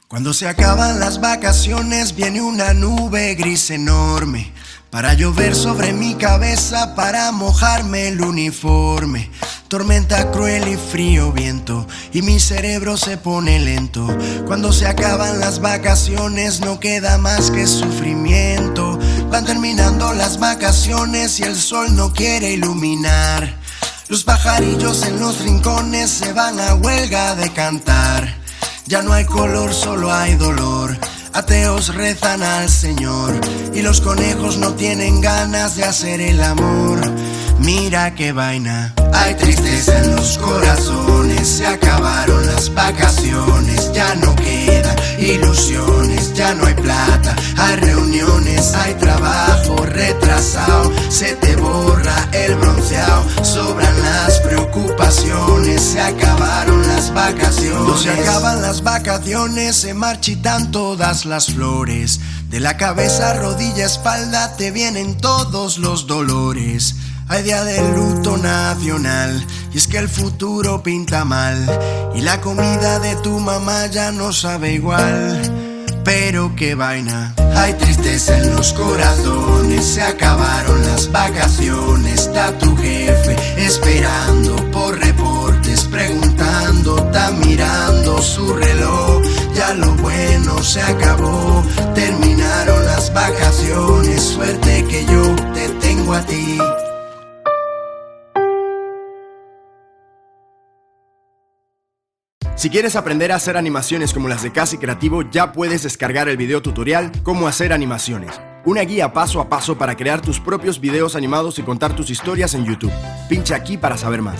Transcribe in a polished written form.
Cuando se acaban las vacaciones viene una nube gris enorme para llover sobre mi cabeza, para mojarme el uniforme. Tormenta cruel y frío viento y mi cerebro se pone lento. Cuando se acaban las vacaciones no queda más que sufrimiento. Van terminando las vacaciones y el sol no quiere iluminar. Los pajarillos en los rincones se van a huelga de cantar. Ya no hay color, solo hay dolor. Ateos rezan al Señor y los conejos no tienen ganas de hacer el amor. Mira qué vaina. Hay tristeza en los corazones. Se acabaron las vacaciones. Ya no quedan ilusiones. Ya no hay plata. Hay reuniones. Hay trabajo retrasado. Se te borra el bronceado. Sobran las preocupaciones. Se acabaron las vacaciones. Cuando se acaban las vacaciones se marchitan todas las flores. De la cabeza, rodilla, espalda te vienen todos los dolores. Hay día de luto nacional y es que el futuro pinta mal y la comida de tu mamá ya no sabe igual. Pero qué vaina. Hay tristeza en los corazones. Se acabaron las vacaciones. Está tu jefe esperando por reportes, preguntando, está mirando su reloj. Ya lo bueno se acabó. Terminaron las vacaciones. Suerte que yo te tengo a ti. Si quieres aprender a hacer animaciones como las de Casi Creativo, ya puedes descargar el video tutorial Cómo hacer animaciones. Una guía paso a paso para crear tus propios videos animados y contar tus historias en YouTube. Pincha aquí para saber más.